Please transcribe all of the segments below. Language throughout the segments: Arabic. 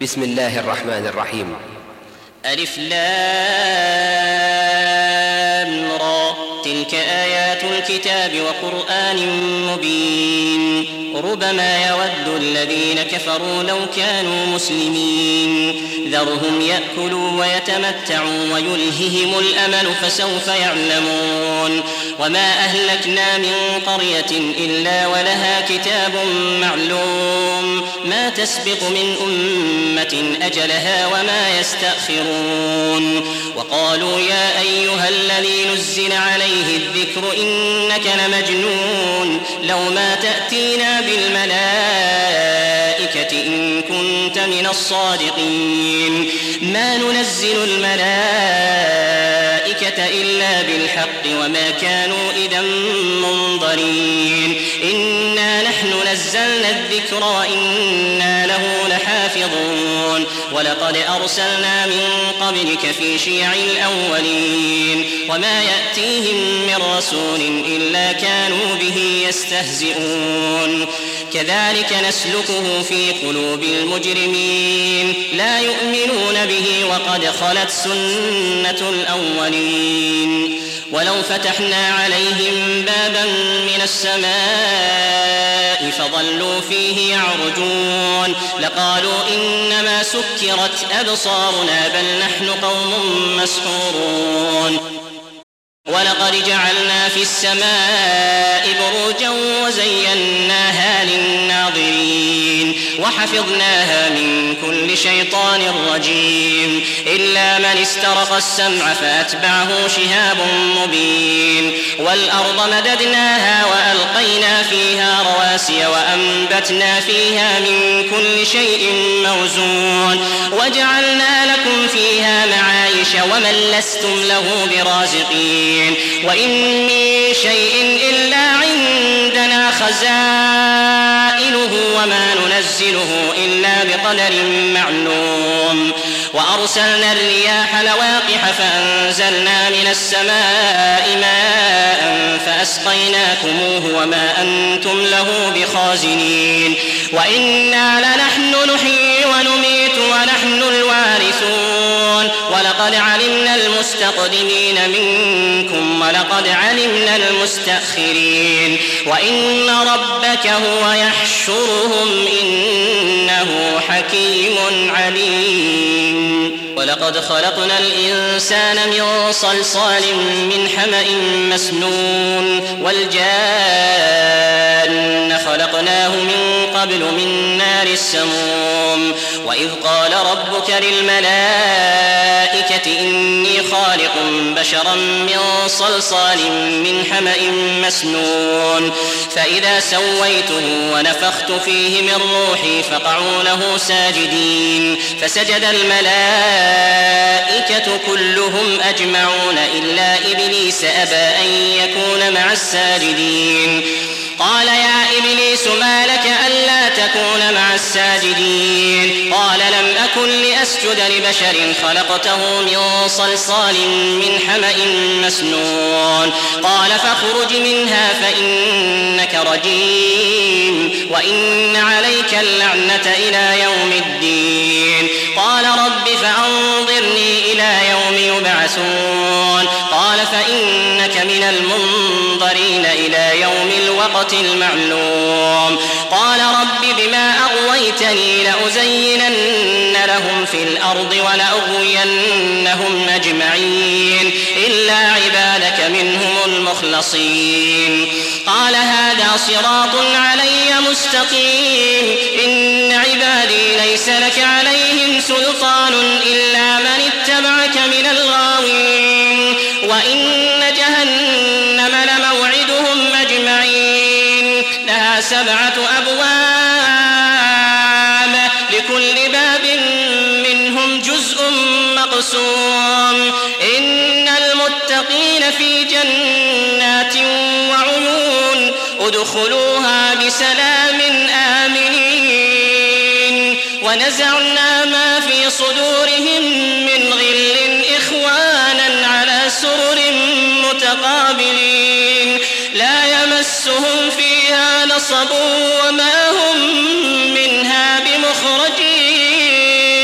بسم الله الرحمن الرحيم. ألف لام را، تلك آيات الكتاب وقرآن مبين. ربما يود الذين كفروا لو كانوا مسلمين. ذرهم يأكلوا ويتمتعوا ويلههم الأمل فسوف يعلمون. وما أهلكنا من قرية إلا ولها كتاب معلوم، ما تسبق من أمة أجلها وما يستأخرون. وقالوا يا أيها الذي نزل عليه الذكر إنك لمجنون، لو ما تأتينا بالملائكة إن كنت من الصادقين. ما ننزل الملائكة إلا بالحق وما كانوا إذا منظرين. إنا نحن نزلنا الذكر وإنا له لحافظون. ولقد أرسلنا من قبلك في شيع الأولين، وما يأتيهم من رسول إلا كانوا به يستهزئون. كذلك نسلكه في قلوب المجرمين، لا يؤمنون به وقد خلت سنة الأولين. ولو فتحنا عليهم بابا من السماء فظلوا فيه يعرجون لقالوا إنما سكرت أبصارنا بل نحن قوم مسحورون. ولقد جعلنا في السماء بروجا وزيناها للناظرين وحفظناها من كل شيطان رجيم إلا من استرق السمع فأتبعه شهاب مبين. والأرض مددناها وألقينا فيها رواسي وأنبتنا فيها من كل شيء موزون وجعلنا لكم فيها معايش ومن لستم له برازقين. وإن من شيء إلا عندنا خزائنه وما ننزله إلا بقدر معلوم. وأرسلنا الرياح لواقح فأنزلنا من السماء ماء فأسقيناكموه وما أنتم له بخازنين. وإنا لنحن نحيي ونميت ونحن الوارثون. ولقد علمنا المستقدمين منكم ولقد علمنا المستأخرين. وإن ربك هو يحشرهم إنه حكيم عليم. ولقد خلقنا الإنسان من صلصال من حمأ مسنون والجان خلقناه من قبل من نار السموم. وإذ قال ربك للملائكة إني خالق بشرا من صلصال من حمأ مسنون فإذا سويته ونفخت فيه من روحي فقعوا له ساجدين. فسجد الملائكة كلهم أجمعون إلا إبليس أبى أن يكون مع الساجدين. قال يا إبليس ما لك ألا تكون مع الساجدين؟ قال لم أكن لأسجد لبشر خلقته من صلصال من حمأ مسنون. قال فاخرج منها فإنك رجيم وإن عليك اللعنة إلى يوم الدين. قال رب فأنظرني إلى يوم يبعثون. قال فإنك من المنظرين إلى يوم الوقت المعلوم. قال رب بما أغويتني لأزينن لهم في الأرض ولأغوينهم أجمعين إلا عبادك منهم المخلصين. قال هذا صراط علي مستقيم إن عبادي ليس لك عليهم سلطان إلا من اتبعك من الغاوين. وإن جهنم لموعدهم أجمعين لها 7 أبواب لكل باب منهم جزء مقسوم. إن المتقين في جنات وعيون ادخلوها بسلام آمنين. ونزعنا ما في صدورهم من غل إخوانا على سرر متقابلين لا يمسهم فيها نصب وما هم منها بمخرجين.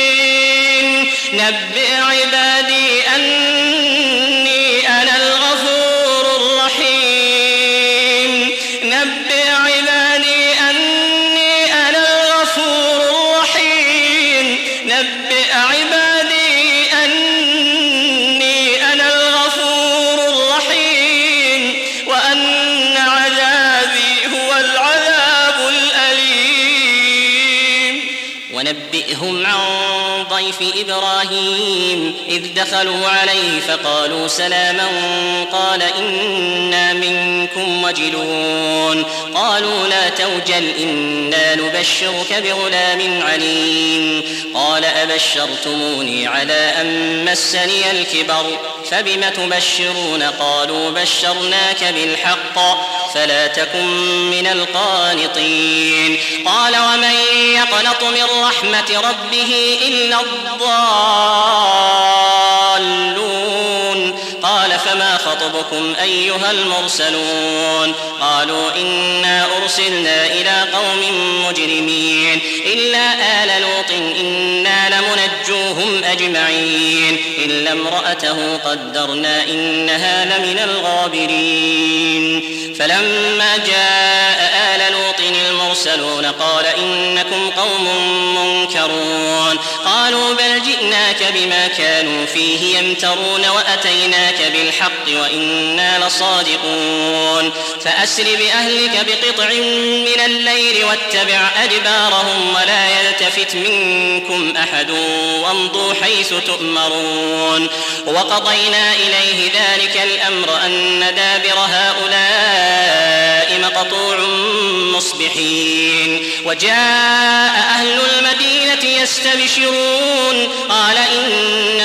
نبئ عبادي أني أنا الغفور الرحيم نبئ عبادي أني أنا الغفور الرحيم نبئ عبادي أني أنا الغفور الرحيم وأن عذابي هو العذاب الأليم ونبئهم عن ضيف إبراهيم إذ دخلوا عليه فقالوا سلاما قال إنا منكم وجلون قالوا لا توجل إنا نبشرك بغلام عليم قال أبشرتموني على أن مسني الكبر فبم تبشرون قالوا بشرناك بالحق فلا تكن من القانطين قال ومن يقنط من رحمة ربه إلا الضالون قال فما خطبكم أيها المرسلون قالوا إنا أرسلنا إلى قوم مجرمين إلا آل لوط إنا لمنجوهم أجمعين إلا امرأته قدرنا إنها لمن الغابرين فلما جاء آل لوط المرسلون قال إنكم قوم منكرون قالوا بل جئناك بما كانوا فيه يمترون وأتيناك بالحق وإنا لصادقون فأسر بأهلك بقطع من الليل واتبع أدبارهم ولا يلتفت منكم أحد وامضوا حيث تؤمرون وقضينا إليه ذلك الأمر أن دابر هؤلاء مقطوع مصبحين وجاء أهل المدينة يستبشرون قال إن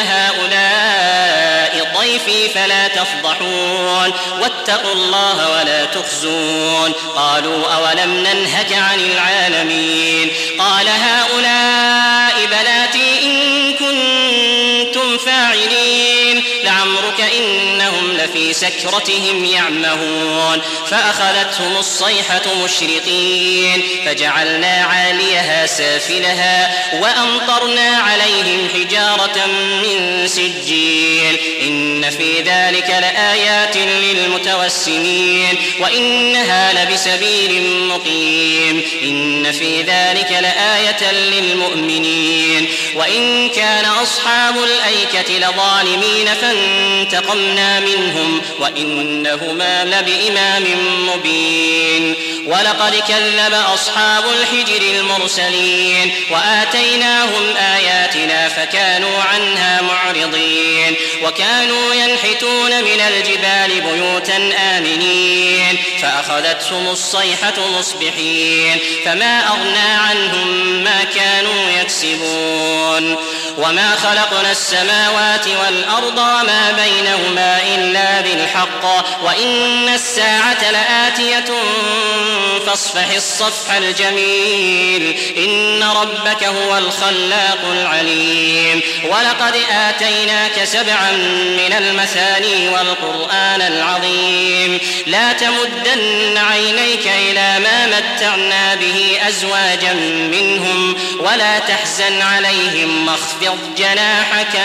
هؤلاء ضيفي فلا تفضحون واتقوا الله ولا تخزون قالوا أولم ننهك عن العالمين قال هؤلاء بناتي إن كنتم فاعلين لعمرك إنهم لفي سكرتهم يعمهون فأخذتهم الصيحة مشرقين فجعلنا عاليها سافلها وأمطرنا عليهم حجارة من سجيل إن في ذلك لآيات للمتوسمين وإنها لبسبيل مقيم إن في ذلك لآية للمؤمنين وإن كان أصحاب الأيكة لظالمين فانتقمنا منهم وإنهما لبإمام مبين ولقد كذب أصحاب الحجر المرسلين وآتيناهم آياتنا فكانوا عنها معرضين وكانوا ينحتون من الجبال بيوتا آمنين فأخذتهم الصيحة مصبحين فما أغنى عنهم ما كانوا يكسبون وما خلقنا السماوات والأرض وما بينهما إلا بالحق وإن الساعة لآتية فاصفح الصفح الجميل إن ربك هو الخلاق العليم ولقد آتيناك 7 من المثاني والقرآن العظيم لا تمدن عينيك إلى ما متعنا به أزواجا منهم ولا تحزن عليهم واخفض جناحك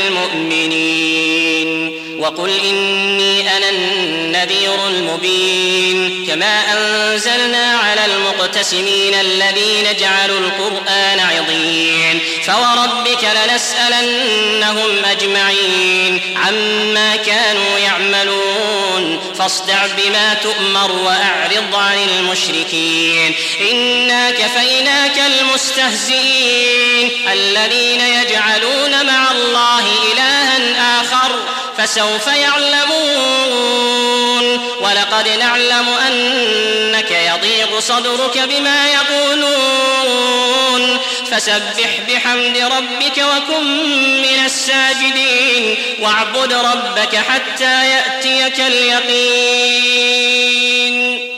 للمؤمنين وقل إني أنا النذير المبين كما أنزلنا على المقتسمين الذين جعلوا القرآن عضين فوربك لنسألنهم أجمعين عما كانوا يعملون فاصدع بما تؤمر وأعرض عن المشركين إنا كفيناك المستهزئين الذين يجعلون مع الله إلها آخر فسوف يعلمون ولقد نعلم أنك يضيق صدرك بما يقولون فسبح بحمد ربك وكن من الساجدين واعبد ربك حتى يأتيك اليقين